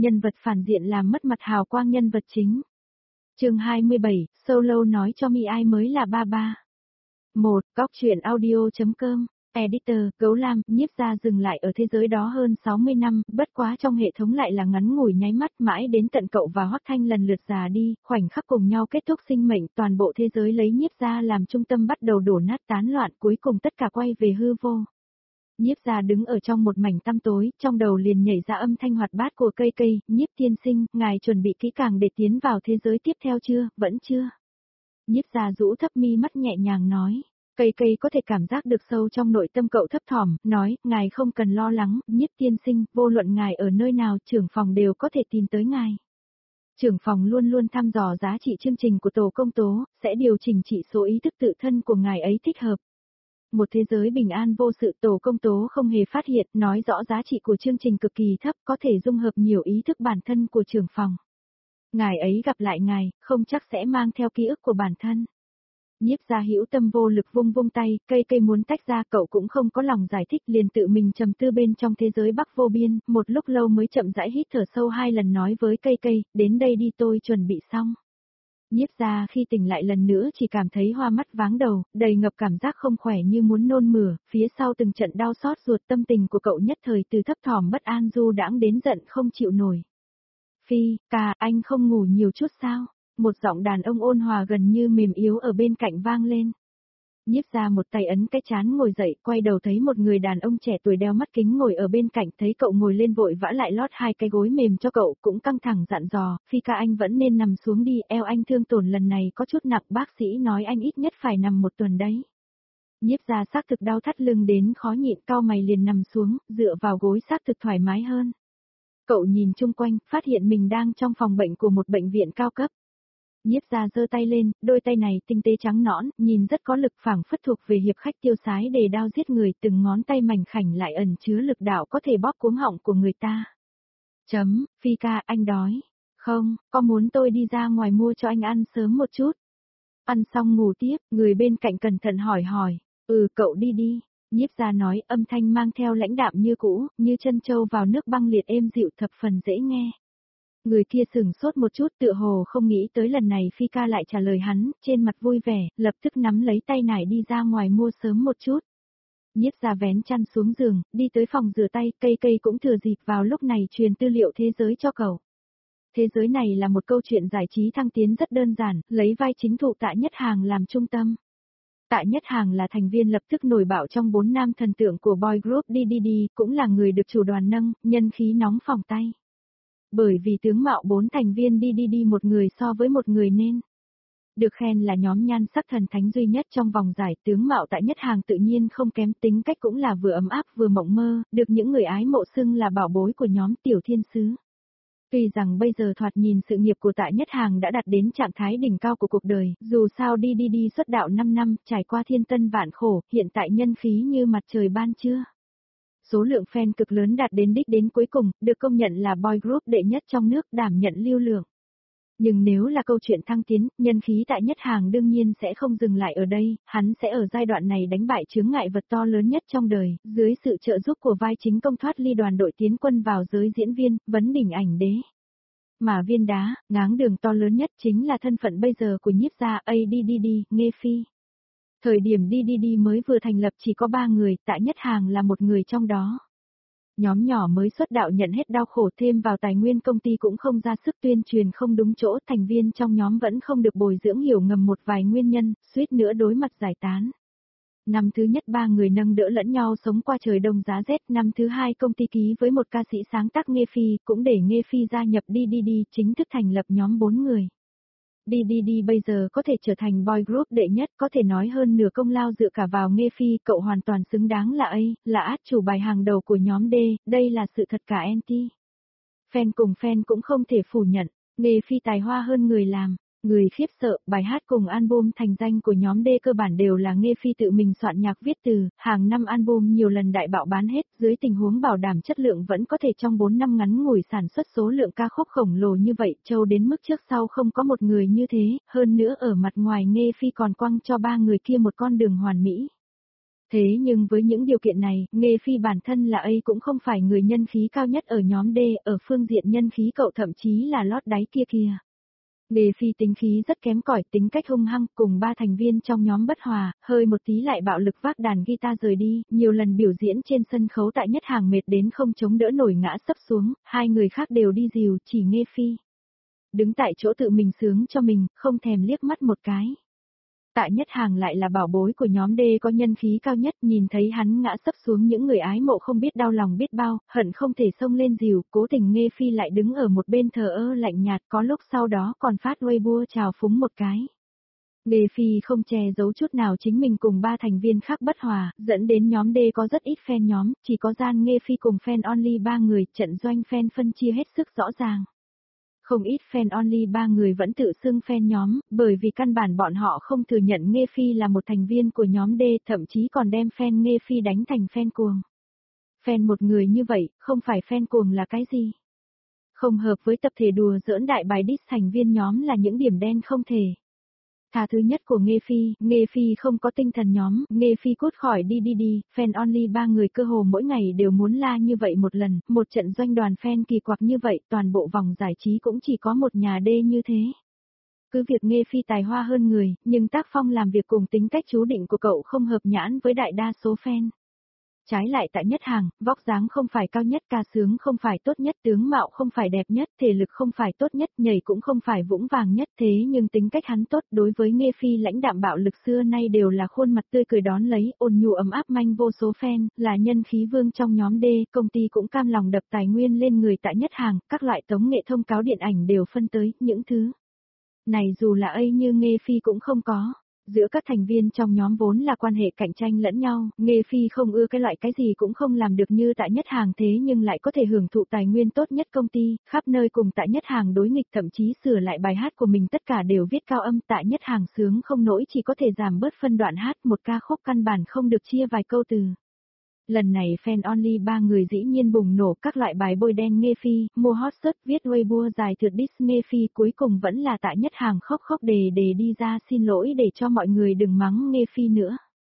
nhân vật phản diện làm mất mặt hào quang nhân vật chính. Chương 27, Solo nói cho Mi ai mới là ba ba. 1. Góc truyện audio.com. Editor, Gấu Lam, Nhiếp Gia dừng lại ở thế giới đó hơn 60 năm, bất quá trong hệ thống lại là ngắn ngủi nháy mắt, mãi đến tận cậu và Hoắc Thanh lần lượt già đi, khoảnh khắc cùng nhau kết thúc sinh mệnh, toàn bộ thế giới lấy Nhiếp Gia làm trung tâm bắt đầu đổ nát tán loạn, cuối cùng tất cả quay về hư vô. Nhiếp Gia đứng ở trong một mảnh tăm tối, trong đầu liền nhảy ra âm thanh hoạt bát của cây cây, Nhiếp tiên sinh, ngài chuẩn bị kỹ càng để tiến vào thế giới tiếp theo chưa, vẫn chưa. Nhiếp Gia rũ thấp mi mắt nhẹ nhàng nói. Cây cây có thể cảm giác được sâu trong nội tâm cậu thấp thỏm, nói, ngài không cần lo lắng, Nhiếp tiên sinh, vô luận ngài ở nơi nào, trưởng phòng đều có thể tìm tới ngài. Trưởng phòng luôn luôn thăm dò giá trị chương trình của tổ công tố, sẽ điều chỉnh chỉ số ý thức tự thân của ngài ấy thích hợp. Một thế giới bình an vô sự tổ công tố không hề phát hiện, nói rõ giá trị của chương trình cực kỳ thấp, có thể dung hợp nhiều ý thức bản thân của trưởng phòng. Ngài ấy gặp lại ngài, không chắc sẽ mang theo ký ức của bản thân. Nhiếp Gia hữu tâm vô lực vung vung tay, cây cây muốn tách ra, cậu cũng không có lòng giải thích, liền tự mình trầm tư bên trong thế giới Bắc vô biên, một lúc lâu mới chậm rãi hít thở sâu 2 lần nói với cây cây, đến đây đi tôi chuẩn bị xong. Nhiếp Gia khi tỉnh lại lần nữa chỉ cảm thấy hoa mắt váng đầu, đầy ngập cảm giác không khỏe như muốn nôn mửa, phía sau từng trận đau xót ruột, tâm tình của cậu nhất thời từ thấp thỏm bất an du đãng đến giận không chịu nổi. Phi, ca, anh không ngủ nhiều chút sao? Một giọng đàn ông ôn hòa gần như mềm yếu ở bên cạnh vang lên. Nhiếp Gia một tay ấn cái trán ngồi dậy, quay đầu thấy một người đàn ông trẻ tuổi đeo mắt kính ngồi ở bên cạnh, thấy cậu ngồi lên vội vã lại lót 2 cái gối mềm cho cậu, cũng căng thẳng dặn dò, Phi ca anh vẫn nên nằm xuống đi, eo anh thương tổn lần này có chút nặng, bác sĩ nói anh ít nhất phải nằm 1 tuần đấy. Nhiếp Gia xác thực đau thắt lưng đến khó nhịn, cau mày liền nằm xuống, dựa vào gối xác thực thoải mái hơn. Cậu nhìn chung quanh, phát hiện mình đang trong phòng bệnh của một bệnh viện cao cấp. Nhiếp Gia giơ tay lên, đôi tay này tinh tế trắng nõn, nhìn rất có lực, phảng phất thuộc về hiệp khách tiêu sái đề đao giết người, từng ngón tay mảnh khảnh lại ẩn chứa lực đạo có thể bóp cuống họng của người ta. Phi ca, anh đói. Không, có muốn tôi đi ra ngoài mua cho anh ăn sớm một chút? Ăn xong ngủ tiếp, người bên cạnh cẩn thận hỏi. Cậu đi đi. Nhiếp Gia nói, âm thanh mang theo lãnh đạm như cũ, như chân trâu vào nước băng liệt êm dịu, thập phần dễ nghe. Người kia sửng sốt một chút, tựa hồ không nghĩ tới lần này Phi ca lại trả lời hắn, trên mặt vui vẻ, lập tức nắm lấy tay nải đi ra ngoài mua sớm một chút. Nhiếp Gia vén chăn xuống giường, đi tới phòng rửa tay, cây cây cũng thừa dịp vào lúc này truyền tư liệu thế giới cho cậu. Thế giới này là một câu chuyện giải trí thăng tiến rất đơn giản, lấy vai chính thụ Tạ Nhất Hàng làm trung tâm. Tạ Nhất Hàng là thành viên lập tức nổi bạo trong 4 nam thần tượng của boy group DDD, cũng là người được chủ đoàn nâng, nhân khí nóng phòng tay. Bởi vì tướng mạo 4 thành viên DDD một người so với một người nên. Được khen là nhóm nhan sắc thần thánh duy nhất trong vòng giải, tướng mạo Tạ Nhất Hàng tự nhiên không kém, tính cách cũng là vừa ấm áp vừa mộng mơ, được những người ái mộ xưng là bảo bối của nhóm tiểu thiên sứ. Tuy rằng bây giờ thoạt nhìn sự nghiệp của Tạ Nhất Hàng đã đạt đến trạng thái đỉnh cao của cuộc đời, dù sao DDD xuất đạo 5 năm, trải qua thiên tân vạn khổ, hiện tại nhân khí như mặt trời ban trưa. Số lượng fan cực lớn đạt đến đích đến cuối cùng, được công nhận là boy group đệ nhất trong nước, đảm nhận lưu lượng. Nhưng nếu là câu chuyện thăng tiến, nhân khí Tạ Nhất Hàng đương nhiên sẽ không dừng lại ở đây, hắn sẽ ở giai đoạn này đánh bại chướng ngại vật to lớn nhất trong đời, dưới sự trợ giúp của vai chính công thoát ly đoàn đội tiến quân vào giới diễn viên, vấn đỉnh ảnh đế. Mà viên đá, ngáng đường to lớn nhất chính là thân phận bây giờ của Nhiếp Gia ADDD, Nghê Phi. Thời điểm DDD mới vừa thành lập chỉ có 3 người, Tạ Nhất Hàng là một người trong đó. Nhóm nhỏ mới xuất đạo nhận hết đau khổ, thêm vào tài nguyên công ty cũng không ra sức tuyên truyền không đúng chỗ, thành viên trong nhóm vẫn không được bồi dưỡng hiểu ngầm một vài nguyên nhân, suýt nữa đối mặt giải tán. Năm thứ nhất 3 người nâng đỡ lẫn nhau sống qua trời đông giá rét, năm thứ 2 công ty ký với một ca sĩ sáng tác Nghê Phi, cũng để Nghê Phi gia nhập DDD, chính thức thành lập nhóm 4 người. DDD bây giờ có thể trở thành boy group đệ nhất, có thể nói hơn nửa công lao dựa cả vào Nghê Phi, cậu hoàn toàn xứng đáng là át chủ bài hàng đầu của nhóm D, đây là sự thật cả anti. Fan cùng fan cũng không thể phủ nhận, Nghê Phi tài hoa hơn người làm. Người khiếp sợ, bài hát cùng album thành danh của nhóm D cơ bản đều là Nghê Phi tự mình soạn nhạc viết từ, hàng năm album nhiều lần đại bạo bán hết, dưới tình huống bảo đảm chất lượng vẫn có thể trong 4 năm ngắn ngủi sản xuất số lượng ca khúc khổng lồ như vậy, trâu đến mức trước sau không có một người như thế, hơn nữa ở mặt ngoài Nghê Phi còn quăng cho 3 người kia một con đường hoàn mỹ. Thế nhưng với những điều kiện này, Nghê Phi bản thân là ấy cũng không phải người nhân khí cao nhất ở nhóm D, ở phương diện nhân khí cậu thậm chí là lót đáy kia kìa. Nghê Phi tính khí rất kém cỏi, tính cách hung hăng, cùng 3 thành viên trong nhóm bất hòa, hơi một tí lại bạo lực vác đàn guitar rời đi, nhiều lần biểu diễn trên sân khấu tại Nhất Hàng mệt đến không chống đỡ nổi ngã sấp xuống, 2 người khác đều đi dìu, chỉ Nghê Phi đứng tại chỗ tự mình sướng cho mình, không thèm liếc mắt một cái. Tạ Nhất Hàng lại là bảo bối của nhóm D có nhân khí cao nhất, nhìn thấy hắn ngã sấp xuống những người ái mộ không biết đau lòng biết bao, hận không thể xông lên dìu, cố tình Nghê Phi lại đứng ở một bên thờ ơ lạnh nhạt, có lúc sau đó còn phát Weibo chào phúng một cái. Nghê Phi không che giấu chút nào chính mình cùng 3 thành viên khác bất hòa, dẫn đến nhóm D có rất ít fan nhóm, chỉ có gian Nghê Phi cùng fan only 3 người, trận doanh fan phân chia hết sức rõ ràng. Không ít fan only 3 người vẫn tự xưng fan nhóm, bởi vì căn bản bọn họ không thừa nhận Nghê Phi là một thành viên của nhóm D, thậm chí còn đem fan Nghê Phi đánh thành fan cuồng. Fan một người như vậy, không phải fan cuồng là cái gì? Không hợp với tập thể đùa giỡn đại bài diss thành viên nhóm là những điểm đen không thể. Thà thứ nhất của Nghê Phi không có tinh thần nhóm, Nghê Phi cút khỏi đi, fan only 3 người cơ hồ mỗi ngày đều muốn la như vậy một lần, một trận doanh đoàn fan kỳ quặc như vậy, toàn bộ vòng giải trí cũng chỉ có một nhà D như thế. Cứ việc Nghê Phi tài hoa hơn người, nhưng tác phong làm việc cùng tính cách chú định của cậu không hợp nhãn với đại đa số fan. Trái lại tại Nhất Hàng, vóc dáng không phải cao nhất, ca sướng không phải tốt nhất, tướng mạo không phải đẹp nhất, thể lực không phải tốt nhất, nhảy cũng không phải vững vàng nhất, thế nhưng tính cách hắn tốt, đối với Nghê Phi lãnh đạm bạo lực xưa nay đều là khuôn mặt tươi cười đón lấy, ôn nhu ấm áp manh vô số fan, là nhân khí vương trong nhóm D, công ty cũng cam lòng đập tài nguyên lên người tại Nhất Hàng, các loại tống nghệ thông cáo điện ảnh đều phân tới, những thứ này dù là ấy như Nghê Phi cũng không có. Giữa các thành viên trong nhóm vốn là quan hệ cạnh tranh lẫn nhau, Nghê Phi không ưa cái loại cái gì cũng không làm được như tại Nhất Hàng thế nhưng lại có thể hưởng thụ tài nguyên tốt nhất công ty, khắp nơi cùng tại Nhất Hàng đối nghịch thậm chí sửa lại bài hát của mình tất cả đều viết cao âm tại Nhất Hàng sướng không nổi chỉ có thể giảm bớt phân đoạn hát một ca khúc căn bản không được chia vài câu từ. Lần này fan only 3 người dĩ nhiên bùng nổ các loại bài bôi đen Nghê Phi, mua hot search viết Weibo dài thượt diss Nghê Phi cuối cùng vẫn là tại Nhất Hàng khóc để đi ra xin lỗi để cho mọi người đừng mắng Nghê Phi nữa.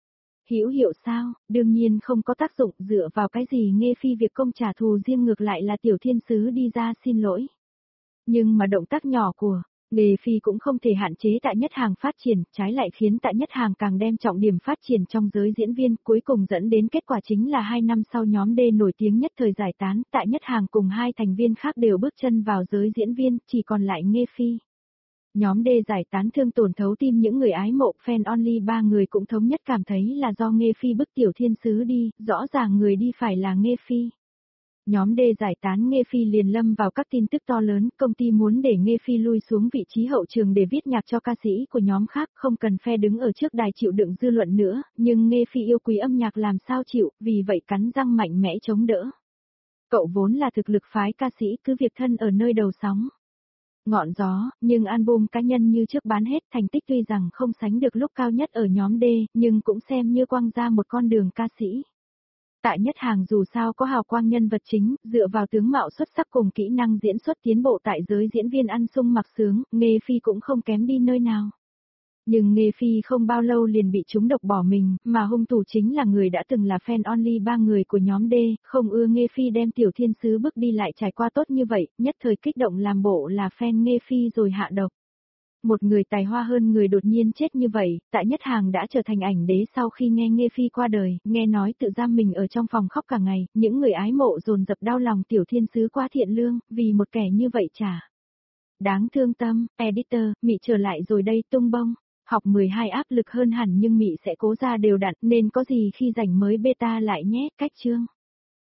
Hữu hiệu sao, đương nhiên không có tác dụng dựa vào cái gì Nghê Phi việc công trả thù riêng ngược lại là tiểu thiên sứ đi ra xin lỗi. Nhưng mà động tác nhỏ của Nghê Phi cũng không thể hạn chế tại Nhất Hàng phát triển, trái lại khiến tại Nhất Hàng càng đem trọng điểm phát triển trong giới diễn viên, cuối cùng dẫn đến kết quả chính là 2 năm sau nhóm D nổi tiếng nhất thời giải tán, tại Nhất Hàng cùng 2 thành viên khác đều bước chân vào giới diễn viên, chỉ còn lại Nghê Phi. Nhóm D giải tán thương tổn thấu tim những người ái mộ, fan only 3 người cũng thống nhất cảm thấy là do Nghê Phi bức tiểu thiên sứ đi, rõ ràng người đi phải là Nghê Phi. Nhóm D giải tán Nghê Phi liền lâm vào các tin tức to lớn, công ty muốn để Nghê Phi lui xuống vị trí hậu trường để viết nhạc cho ca sĩ của nhóm khác, không cần phe đứng ở trước đài chịu đựng dư luận nữa, nhưng Nghê Phi yêu quý âm nhạc làm sao chịu, vì vậy cắn răng mạnh mẽ chống đỡ. Cậu vốn là thực lực phái ca sĩ cứ việc thân ở nơi đầu sóng ngọn gió, nhưng album cá nhân như trước bán hết, thành tích tuy rằng không sánh được lúc cao nhất ở nhóm D, nhưng cũng xem như quăng ra một con đường ca sĩ. Tại Nhất Hàng dù sao có hào quang nhân vật chính, dựa vào tướng mạo xuất sắc cùng kỹ năng diễn xuất tiến bộ tại giới diễn viên ăn sung mặc sướng, Nghê Phi cũng không kém đi nơi nào. Nhưng Nghê Phi không bao lâu liền bị trúng độc bỏ mình, mà hung thủ chính là người đã từng là fan only 3 người của nhóm D, không ưa Nghê Phi đem tiểu thiên sứ bước đi lại trải qua tốt như vậy, nhất thời kích động làm bộ là fan Nghê Phi rồi hạ độc. Một người tài hoa hơn người đột nhiên chết như vậy, tại Nhất Hàng đã trở thành ảnh đế sau khi nghe Nghê Phi qua đời, nghe nói tự giam mình ở trong phòng khóc cả ngày, những người ái mộ dồn dập đau lòng tiểu thiên sứ quá thiện lương, vì một kẻ như vậy chả. Đáng thương tâm, editor, Mị trở lại rồi đây tung bông. Học 12 áp lực hơn hẳn nhưng Mị sẽ cố ra đều đặn nên có gì khi rảnh mới beta lại nhé, cách chương.